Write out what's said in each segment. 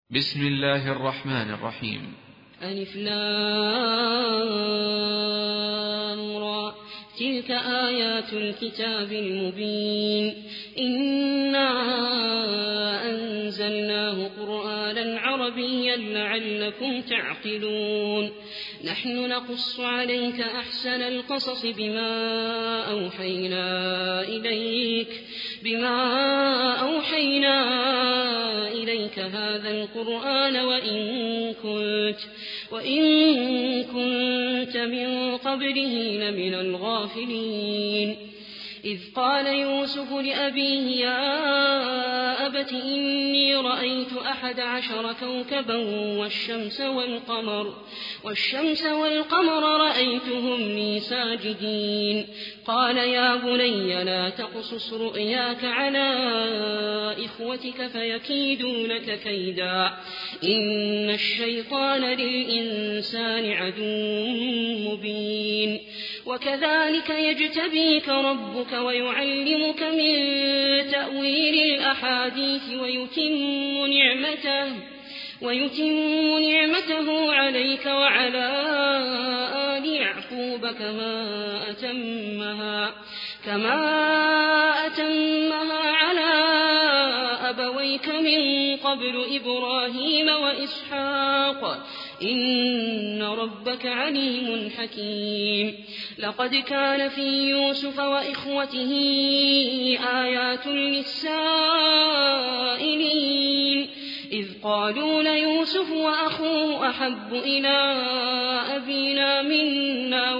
بسم الله الرحمن الرحيم. ألف لام را تلك آيات الكتاب المبين إنا أنزلناه قرآنا عربيا لعلكم تعقلون نحن نقص عليك أحسن القصص بما أوحينا إليك هذا القرآن وإن كنت من قبله لمن الغافلين إذ قال يوسف لأبيه يا أبت إني رأيت 11 كوكبا والشمس والقمر رأيتهم لي ساجدين قال يا بني لا تقصص رؤياك على إخوتك فيكيدوا لك كيدا إن الشيطان للإنسان عدو مبين وكذلك يجتبيك ربك ويعلمك من تأويل الأحاديث ويتم نعمته عليك وعلى آل يعقوب كما أتمها على أبويك من قبل إبراهيم وإسحاق إن ربك عليم حكيم لقد كان في يوسف وإخوته آيات للسائلين إذ قالوا ليوسف وأخوه أحب إلى أبينا منا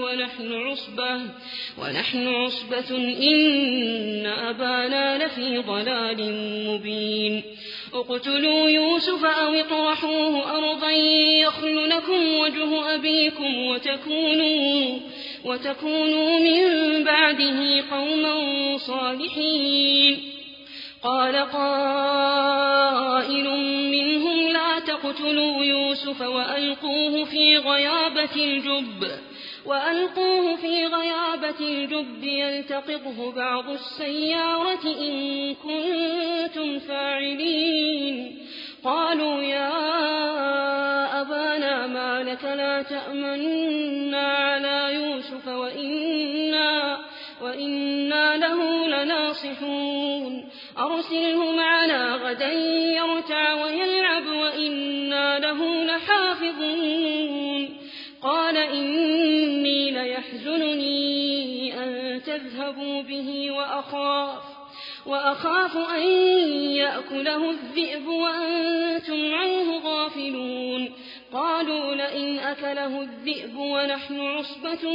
ونحن عصبة إن أبانا لفي ضلال مبين اقتلوا يوسف أو اطرحوه أرضا يخل لكم وجه أبيكم وتكونوا من بعده قوما صالحين قال قائل منهم لا تقتلوا يوسف وألقوه في غيابة الجب يلتقطه بعض السيارة إن كنتم فاعلين قالوا يا أبانا ما لك لا تأمنا على يوسف وإنا له لناصحون أرسله معنا غدا يرتع ويلعب وإنا له لحافظون قال إني ليحزنني أن تذهبوا به وأخاف أن يأكله الذئب وأنتم عنه غافلون قالوا لئن أكله الذئب ونحن عصبة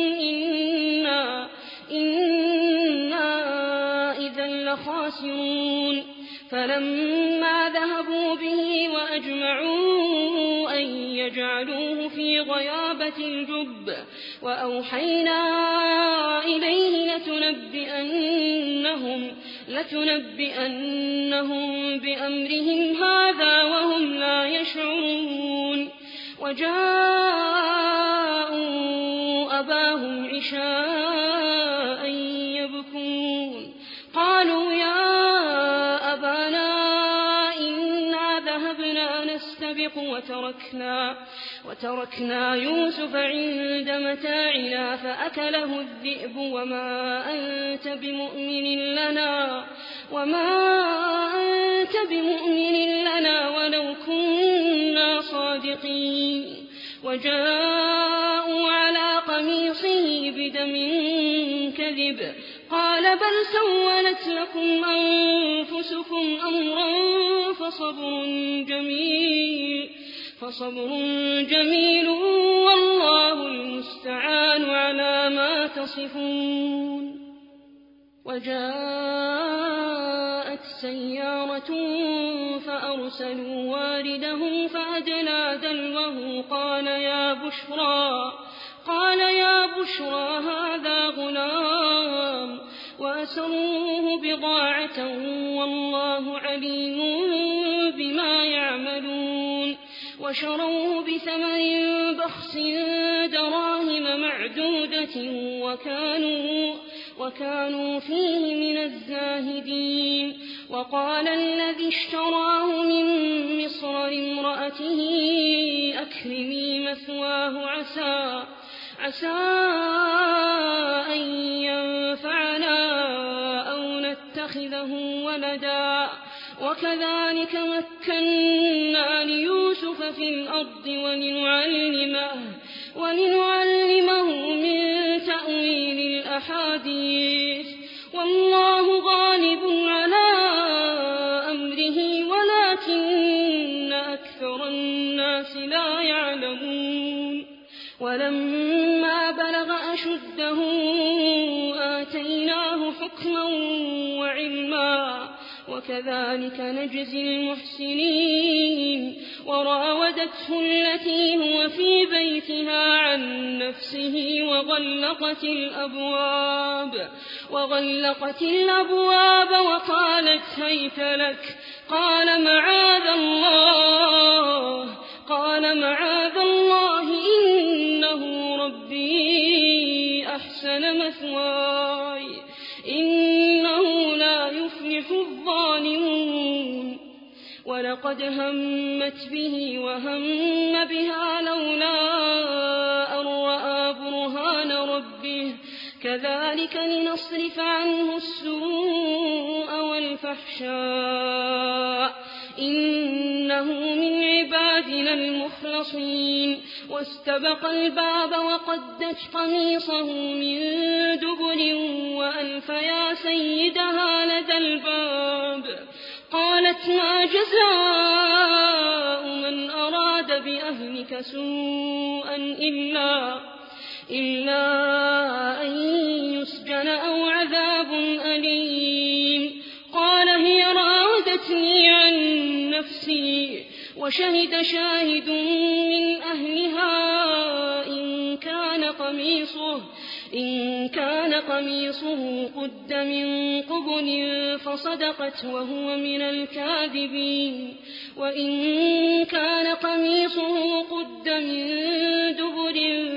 إنا إذا لخاسرون فلما ذهبوا به وأجمعوا أن يجعلوه في غيابة الجب وأوحينا إليه لتنبئنهم بأمرهم هذا وهم لا يشعرون وجاءوا أباهم عشاء يبكون قالوا يا أبانا إنا ذهبنا نستبق وتركنا يوسف عند متاعنا فأكله الذئب وما أنت بمؤمن لنا ولو كنا صادقين وجاءوا على قميصه بدم كذب قال بل سولت لكم أنفسكم أمرا فصبر جميل والله المستعان على ما تصفون وجاءت سيارة فأرسلوا واردهم فأدلى دلوه قال يا بشرى هذا غلام وأسروه بضاعة والله عليم بما يعملون وشروه بثمن بخس دراهم معدودة وكانوا فيه من الزاهدين وقال الذي اشتراه من مصر لامرأته امرأته أكرمي مثواه عسى أن ينفعنا أو نتخذه ولدا وكذلك مكنا ليوسف في الأرض ولنعلمه من تأويل الأحاديث والله غالب على أمره ولكن أكثر الناس لا يعلمون ولما بلغ أشده آتيناه حكما وعلما وكذلك نجزي المحسنين وراودته التي هو في بيتها عن نفسه وغلقت الأبواب وقالت هيت لك قال معاذ الله إنه ربي أحسن مثواي إنه لا يفلح الظالمون ولقد همت به وهم بها لولا أن رأى برهان ربه كذلك لنصرف عنه السوء والفحشاء إنه من عبادنا المخلصين واستبق الباب وقدت قميصه من دبر وألف يا سيدها لدى الباب قالت ما جزاء من أراد بأهلك سوءا إلا أن يسجن أو عذاب أليم قال هي راودتني عن نفسي وشهد شاهد من أهلها إن كان قميصه قد من قبل فصدقت وهو من الكاذبين وإن كان قميصه قد من دبر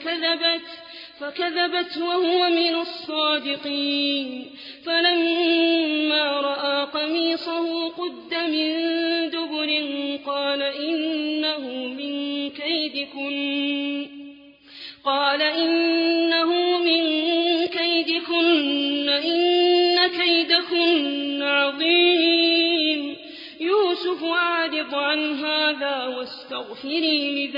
فكذبت وهو من الصادقين فلما رأى قميصه قد من دبر قال إنه من كيدكن إن كيدكن عظيم يوسف أعرض عن هذا واستغفري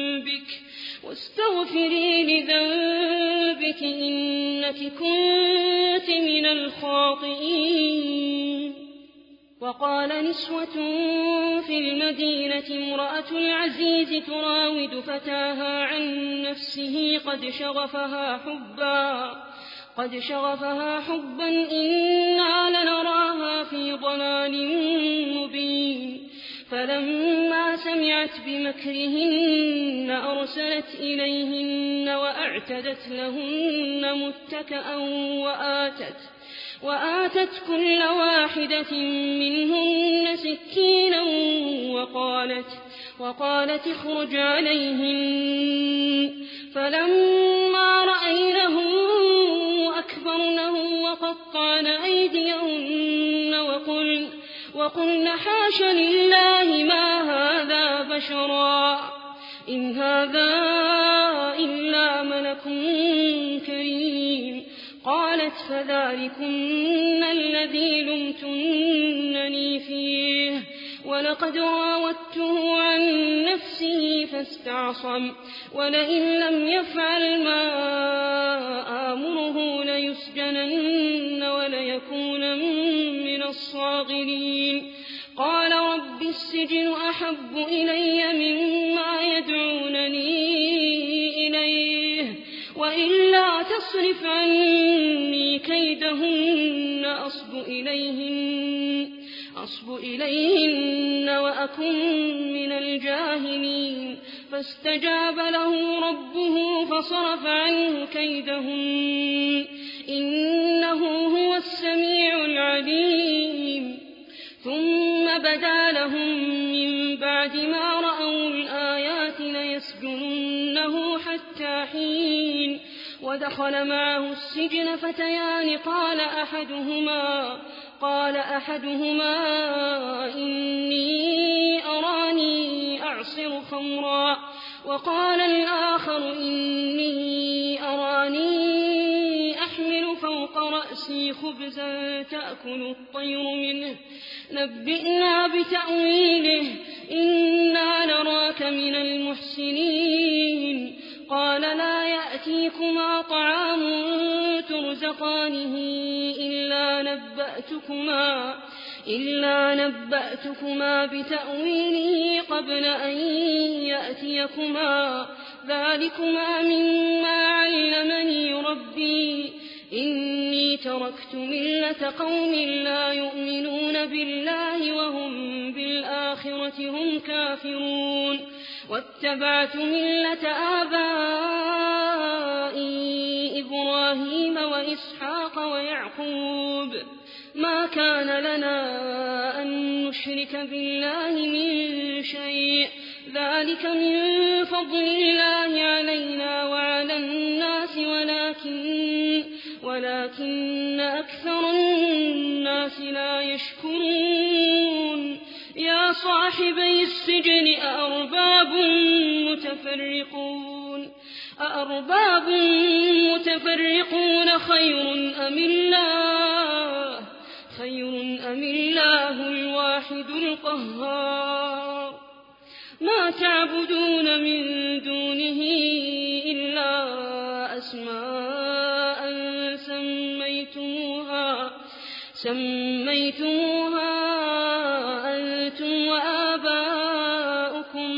لذنبك إنك كنت من الخاطئين وقال نسوة في المدينة امرأة العزيز تراود فتاها عن نفسه قد شغفها حبا إنا لنراها في ضلال مبين فلما سمعت بمكرهن أرسلت إليهن وأعتدت لهن متكأ وآتت كل واحدة منهن سكينا وقالت اخرج عليهن فلما رأينه أكبرنه وقطعن أيديهن وقلن حاش لله ما هذا بشرا إن هذا إلا ملك كريم قالت فذلكن الذي لمتنني فيه ولقد راودته عن نفسه فاستعصم ولئن لم يفعل ما آمره ليسجنن وليكون من الصاغرين قال رب السجن أحب إلي مما يدعونني إليه وإلا تصرف عني كيدهن أصب إليهن وأكن من الجاهلين فاستجاب له ربه فصرف عنه كيدهن إنه هو السميع العليم ثم بدا لهم من بعد ما رأوا الآيات ليسجننه حتى حين ودخل معه السجن فتيان قال أحدهما إني أراني خمرا وقال الآخر إني أراني أحمل فوق رأسي خبزا تأكل الطير منه نبئنا بتأويله إنا نراك من المحسنين قال لا يأتيكما طعام ترزقانه إلا نبأتكما بتأويله قبل أن يأتيكما ذلكما مما علمني ربي إني تركت ملة قوم لا يؤمنون بالله وهم بالآخرة هم كافرون واتبعت ملة آبائي إبراهيم وإسحاق ويعقوب ما كان لنا أن نشرك بالله من شيء ذلك من فضل الله علينا وعلى الناس ولكن أكثر الناس لا يشكرون يا صاحبي السجن أأرباب متفرقون خير أم الله الواحد القهار ما تعبدون من دونه إلا أسماء سميتموها أنتم وآباؤكم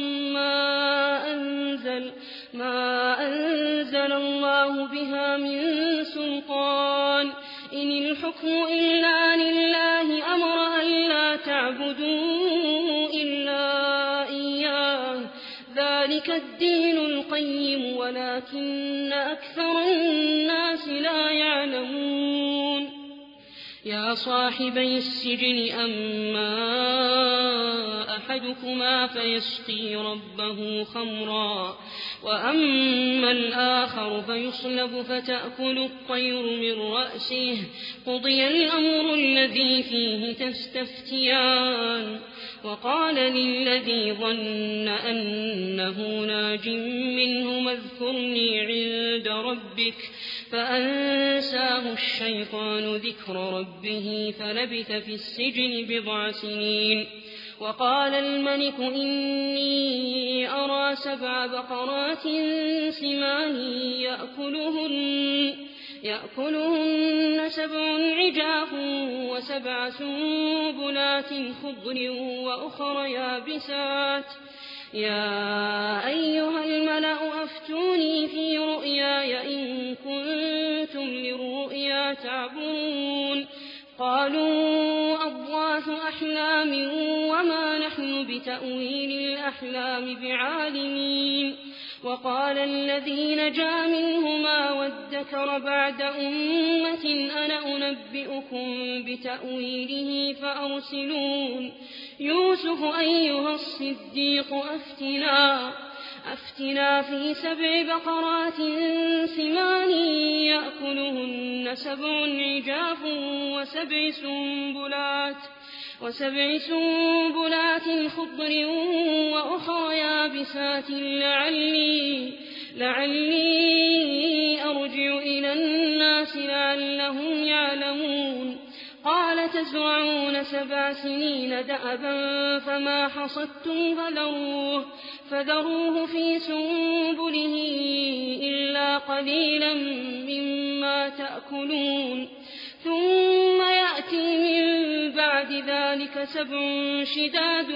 ما أنزل الله بها من سلطان إن الحكم إلا لله أمر ألا تعبدوا إلا إياه ذلك الدين القيم ولكن أكثر الناس لا يعلمون يا صاحبي السجن أما أحدكما فيسقي ربه خمرا وأما الآخر فيصلب فتأكل الطير من رأسه قضي الأمر الذي فيه تستفتيان وقال للذي ظن أنه ناج منه اذكرني عند ربك فأنساه الشيطان ذكر ربه فلبث في السجن 7 سنين وقال الملك إني أرى 7 بقرات سمان يأكلهن 7 عجاف و7 سنبلات خضر وأخر يابسات يا أيها الملأ أفتوني في رؤياي إن كنتم للرؤيا تعبرون قالوا أضغاث أحلام وما نحن بتأويل الأحلام بعالمين وقال الذي نجا منهما وادكر بعد أمة أنا أنبئكم بتأويله فأرسلون يوسف أيها الصديق أفتنا في 7 بقرات سمان يأكلهن 7 عجاف و7 سنبلات خضر وأخر يابسات لعلي أرجع إلى الناس لعلهم يعلمون قال تزرعون 7 سنين دأبا فما حصدتم فذروه في سنبله إلا قليلا مما تأكلون ثم يأتي من بعد ذلك 7 شداد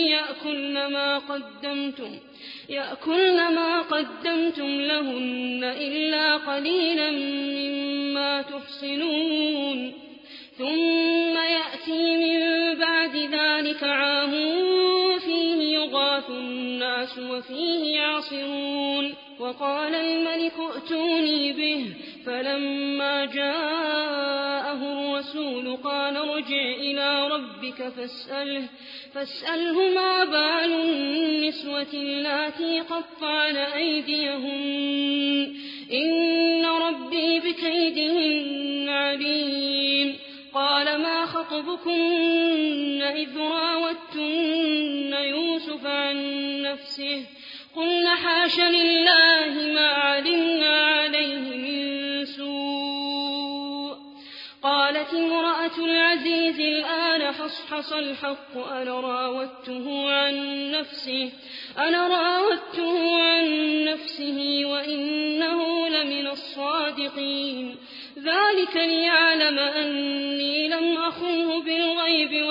يأكلن ما قدمتم لهن إلا قليلا مما تحصنون ثم يأتي من بعد ذلك عام فيه يغاث الناس وفيه يعصرون وقال الملك ائتوني به فلما جاءه الرسول قال ارجع إلى ربك فاسأله ما بال النسوة اللاتي قطعن أيديهن إن ربي بكيدهن عليم قال ما خطبكن إذ راوتن يوسف عن نفسه قلنا حاش لله ما علمنا عليه من سوء. قالت امرأة العزيز الآن حصحص الحق أنا راودته عن نفسه وإنه لمن الصادقين. ذلك ليعلم أني لم أخنه بالغيب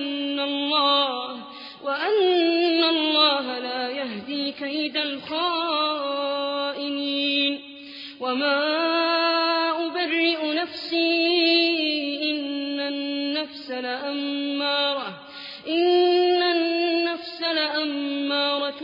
وأن الله لا يهدي كيد الخائنين. وما أبرئ نفسي إن النفس لأمارة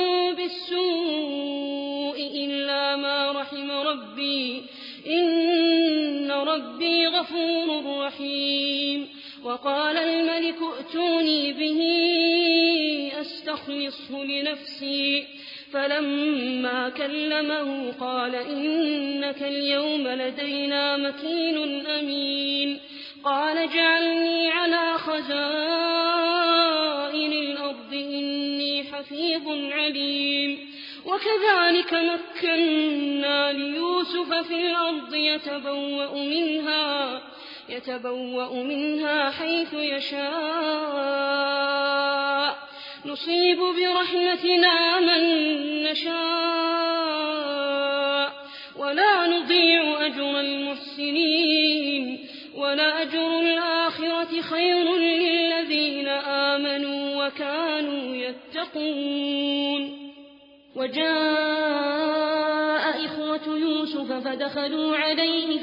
بالسوء إلا ما رحم ربي إن ربي غفور رحيم. وقال الملك ائتوني به أستخلصه لنفسي. فلما كلمه قال إنك اليوم لدينا مكين أمين. قال اجعلني على خزائن الأرض إني حفيظ عليم. وكذلك مكنا ليوسف في الأرض يتبوأ منها حيث يشاء نصيب برحمتنا من نشاء ولا نضيع أجر المحسنين. ولأجر الآخرة خير للذين آمنوا وكانوا يتقون. وجاء إخوة يوسف فدخلوا عليه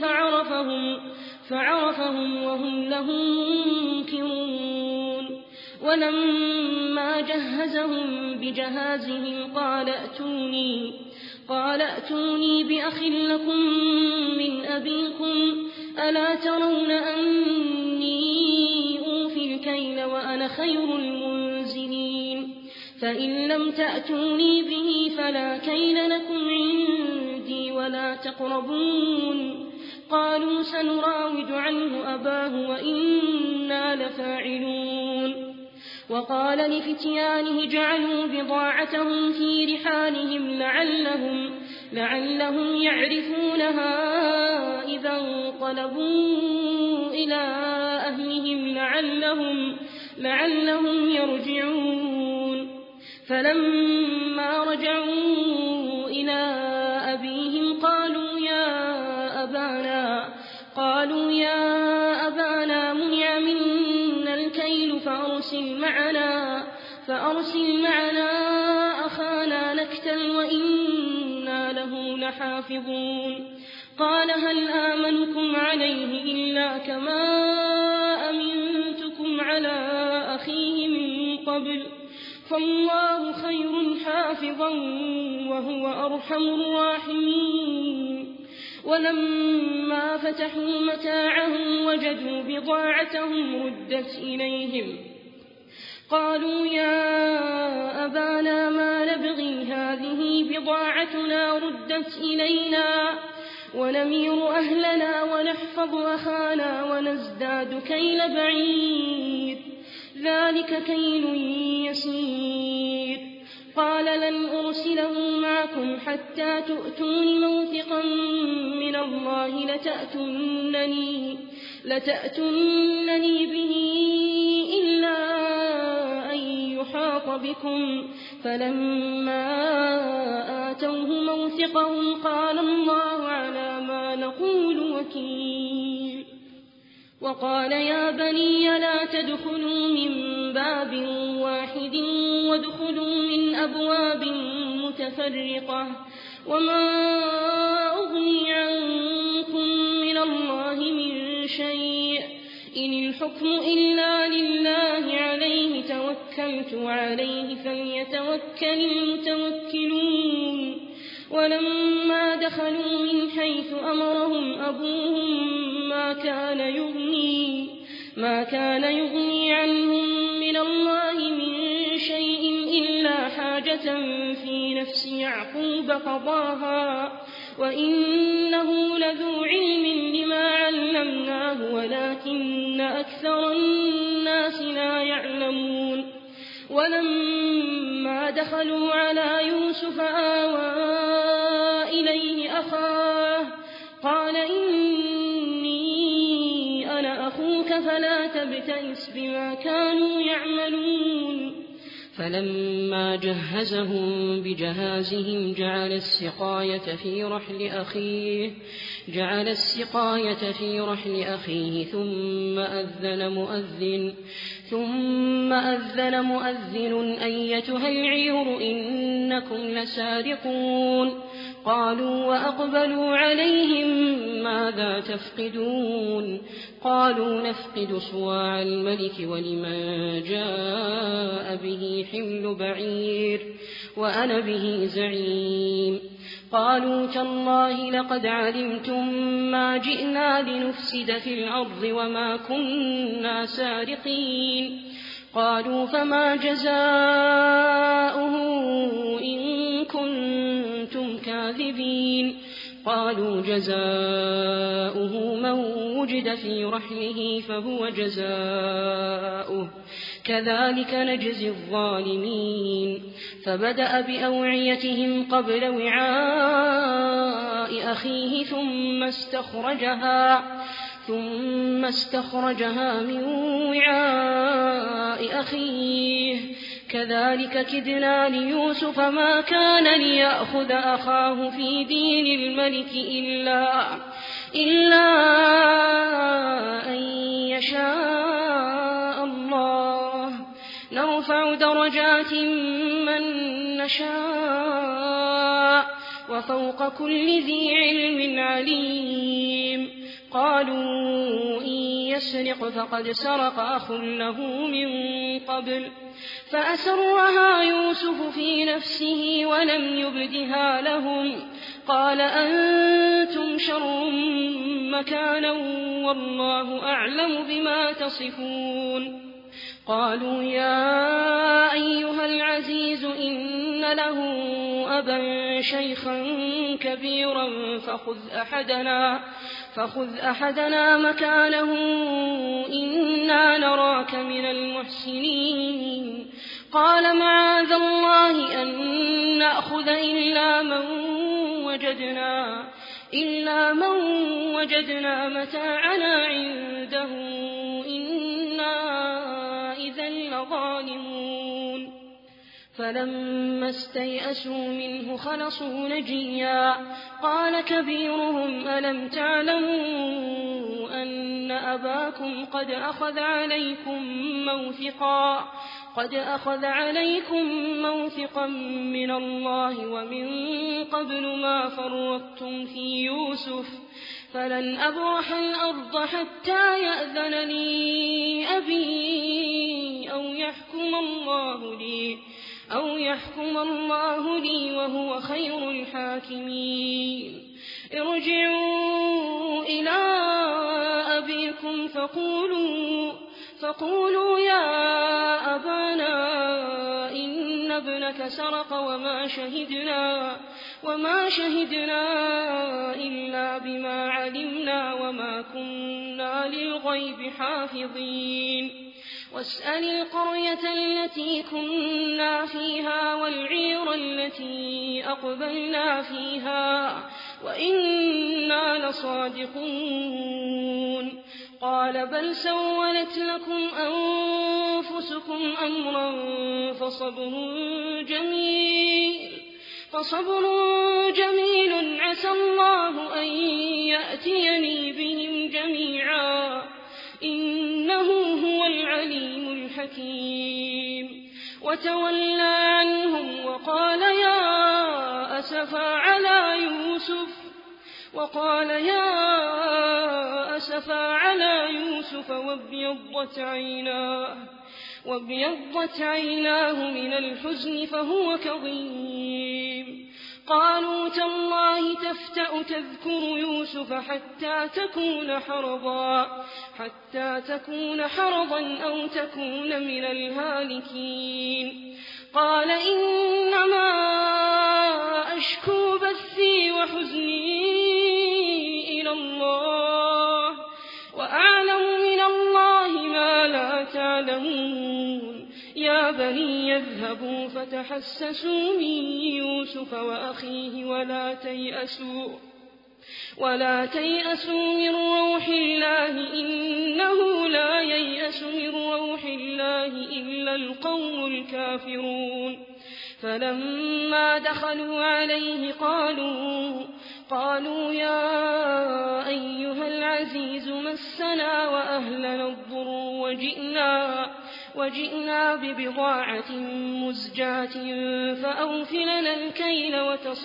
فعرفهم وهم له منكرون. ولما جهزهم بجهازهم قال ائتوني بأخ لكم من أبيكم ألا ترون أني أوفي الكيل وأنا خير المنزلين. فإن لم تأتوني به فلا كيل لكم عندي ولا تقربون. قالوا سنراود عنه أباه وإنا لفاعلون. وقال لفتيانه جعلوا بضاعتهم في رحالهم لعلهم يعرفونها إذا انقلبوا إلى أهلهم لعلهم يرجعون. فلما رجعوا إلى أبيهم قالوا يا أبانا منع منا الكيل فأرسل معنا أخانا نكتل وإنا له لحافظون. قال هل آمنكم عليه إلا كما أمنتكم على أخيه من قبل فالله خير حافظا وهو أرحم الراحمين. ولما فتحوا متاعهم وجدوا بضاعتهم ردت إليهم قالوا يا أبانا ما نبغي هذه بضاعتنا ردت إلينا ونمير أهلنا ونحفظ أخانا ونزداد كيل بعير ذلك كيل يسير. قال لن أرسله معكم حتى تؤتون موثقا من الله لتأتونني به إلا أن يحاط بكم. فلما آتوه موثقهم قال الله على ما نقول وكيل. وقال يا بني لا تدخلوا من باب واحد وادخلوا من أبواب متفرقة وما أغني عنكم من الله من شيء إن الحكم إلا لله عليه توكلت وعليه فليتوكل المتوكلون. ولما دخلوا من حيث أمرهم أبوهم ما كان يغني عنهم من الله من شيء إلا حاجة في نفس يعقوب قضاها وإنه لذو علم لما علمناه ولكن أكثر الناس لا يعلمون. ولما دخلوا على يوسف آوى إليه أخاه قال إني أنا أخوك فلا تبتئس بما كانوا يعملون فلما جهزهم بجهازهم جعل السقاية في رحل أخيه ثم أذن مؤذن أيتها العير إنكم لسارقون قالوا وأقبلوا عليهم ماذا تفقدون قالوا نفقد صواع الملك ولمن جاء به حمل بعير وأنا به زعيم قالوا تالله لقد علمتم ما جئنا لنفسد في الأرض وما كنا سارقين قالوا فما جزاؤه إن كنتم كاذبين قالوا جزاؤه من وجد في رحله فهو جزاؤه كذلك نجزي الظالمين فبدأ بأوعيتهم قبل وعاء أخيه ثم استخرجها من وعاء أخيه كذلك كدنا ليوسف ما كان ليأخذ أخاه في دين الملك إلا أن يشاء الله نرفع درجات من نشاء وفوق كل ذي علم عليم قالوا إن يسرق فقد سرق أخ له من قبل فأسرها يوسف في نفسه ولم يبدها لهم قال أنتم شر مكانا والله أعلم بما تصفون قالوا يا أيها العزيز إن له أبا شيخا كبيرا فخذ أحدنا مكانه إنا نراك من المحسنين قال معاذ الله أن نأخذ إلا من وجدنا متاعنا عنده إنا إذا لظالمون فلما استيئسوا منه خلصوا نجيا قال كبيرهم ألم تعلموا أن أباكم قد أخذ عليكم موثقا من الله ومن قبل ما فرطتم في يوسف فلن أبرح الأرض حتى يأذن لي أبي أو يحكم الله لي وهو خير الحاكمين ارجعوا إلى أبيكم فقولوا يا أبانا إن ابنك سرق وما شهدنا إلا بما علمنا وما كنا للغيب حافظين واسأل القرية التي كنا فيها والعير التي أقبلنا فيها وإنا لصادقون قال بل سولت لكم أنفسكم أمرا فصبر جميل عسى الله أن يأتيني بهم جميعا إنه هو العليم الحكيم وتولى عنهم وقال يا أسفا على يوسف وابيضت عيناه من الحزن فهو كظيم قالوا تالله تفتأ تذكر يوسف حتى تكون حرضا أو تكون من الهالكين قال إنما أشكو بثي وحزني إلى الله وأعلم من الله ما لا تعلمون يا يا بني يذهبوا فتحسسوا من يوسف وأخيه ولا تيأسوا من روح الله إنه لا ييأس من روح الله إلا القوم الكافرون فلما دخلوا عليه قالوا يا أيها العزيز مسنا وأهلنا الضر وجئنا ببضاعة مزجاة فأوف لنا الكيل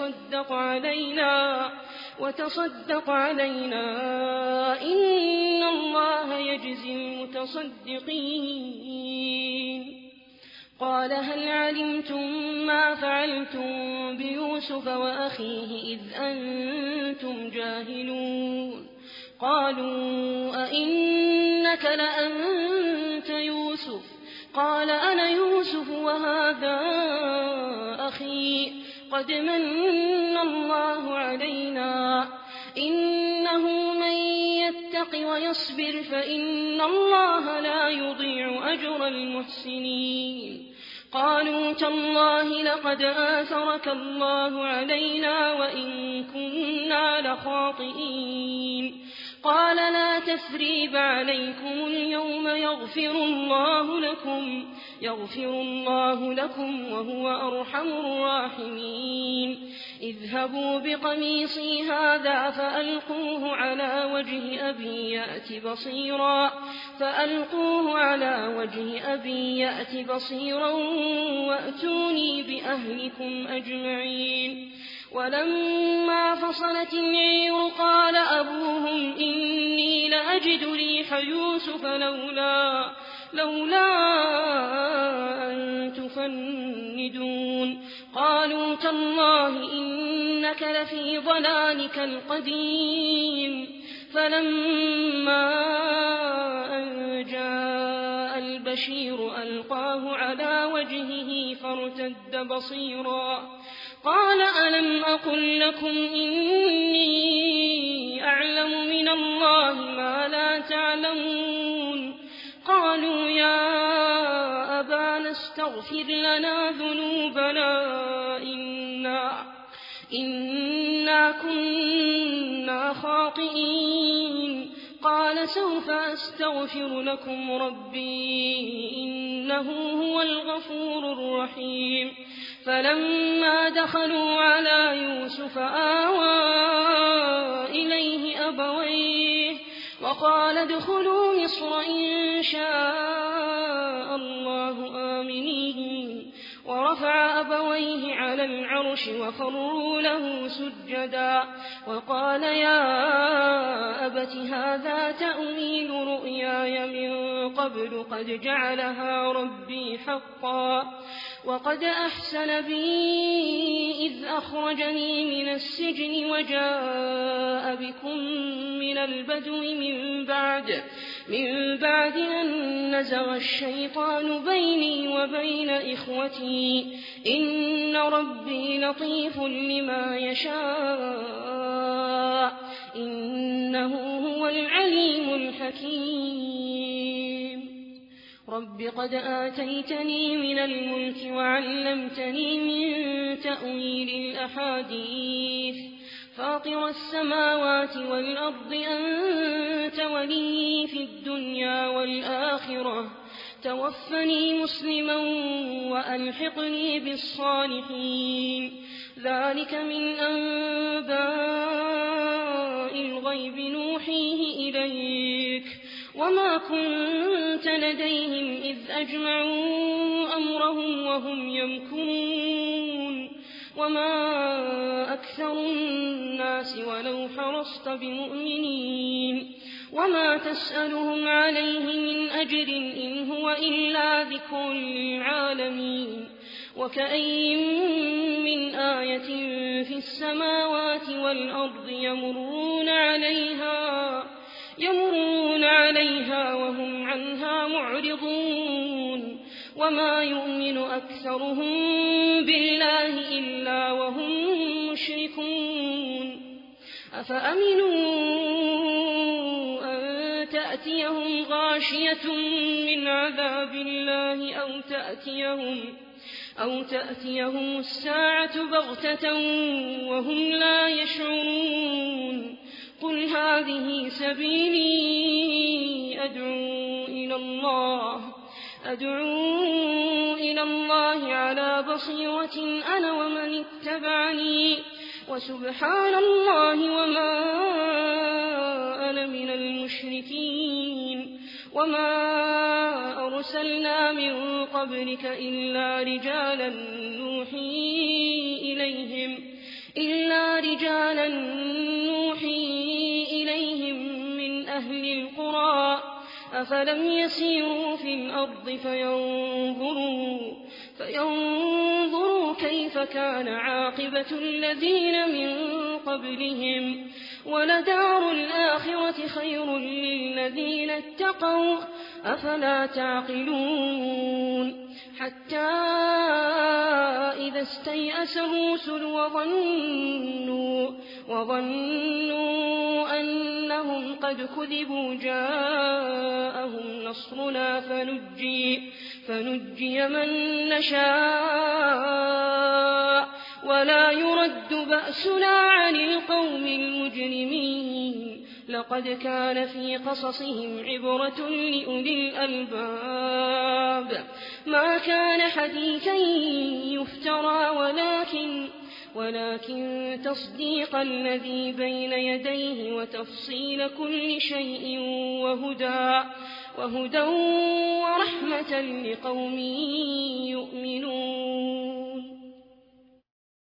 وتصدق علينا إن الله يجزي المتصدقين قال هل علمتم ما فعلتم بيوسف وأخيه إذ أنتم جاهلون قالوا أئنك لأنت يوسف قال أنا يوسف وهذا أخي قد من الله علينا إنه من يتق ويصبر فإن الله لا يضيع أجر المحسنين قالوا تالله لقد آثرك الله علينا وإن كنا لخاطئين قال لا تثريب عليكم اليوم يغفر الله لكم وهو أرحم الراحمين اذهبوا بقميصي هذا فألقوه على وجه أبي يأت بصيرا وأتوني بأهلكم أجمعين ولما فصلت العير قال أبوهم إني لأجد ريح يوسف لولا أن تفندون قالوا تالله إنك لفي ضلالك القديم فلما أن جاء البشير ألقاه على وجهه فارتد بصيرا قال ألم أقل لكم إني أعلم من الله ما لا تعلمون قالوا يا أبانا استغفر لنا ذنوبنا إنا كنا خاطئين قال سوف أستغفر لكم ربي إنه هو الغفور الرحيم فلما دخلوا على يوسف آوى إليه أبويه وقال ادخلوا مصر إن شاء الله آمنين ورفع أبويه على العرش وخروا له سجدا وقال يا أبت هذا تأويل رؤياي من قبل قد جعلها ربي حقا وقد أحسن بي إذ أخرجني من السجن وجاء بكم من البدو من بعد أن نزغ الشيطان بيني وبين إخوتي إن ربي لطيف لما يشاء إنه هو العليم الحكيم رب قد آتيتني من الملك وعلمتني من تأويل الأحاديث فاطر السماوات والأرض أنت ولي في الدنيا والآخرة توفني مسلما وألحقني بالصالحين ذلك من أنباء الغيب نوحيه إليك وما كنت لديهم إذ أجمعوا أمرهم وهم يمكرون وما أكثر الناس ولو حرصت بمؤمنين وما تسألهم عليه من أجر إن هو إلا ذكر للعالمين وكأي من آية في السماوات والأرض يمرون عليها وهم عنها معرضون وما يؤمن أكثرهم بالله إلا وهم مشركون أفأمنوا أن تأتي تأتيهم غاشية من عذاب الله أو تأتيهم الساعة بغتة وهم لا يشعرون قل هذه سبيلي أدعو إلى الله على بصيرة أنا ومن اتبعني وسبحان الله وما أنا من المشركين وما أرسلنا من قبلك إلا رجالا نوحي إليهم من أهل القرى أفلم يسيروا في الأرض فينظروا كيف كان عاقبة الذين من قبلهم ولدار الآخرة خير للذين اتقوا أفلا تعقلون حتى إذا استيأس الرسل وظنوا أنهم قد كذبوا جاءهم نصرنا فنجي من نشاء ولا يرد بأسنا عن القوم المجرمين لقد كان في قصصهم عبرة لأولي الألباب ما كان حديثا يفترى ولكن تصديق الذي بين يديه وتفصيل كل شيء وهدى ورحمة لقوم يؤمنون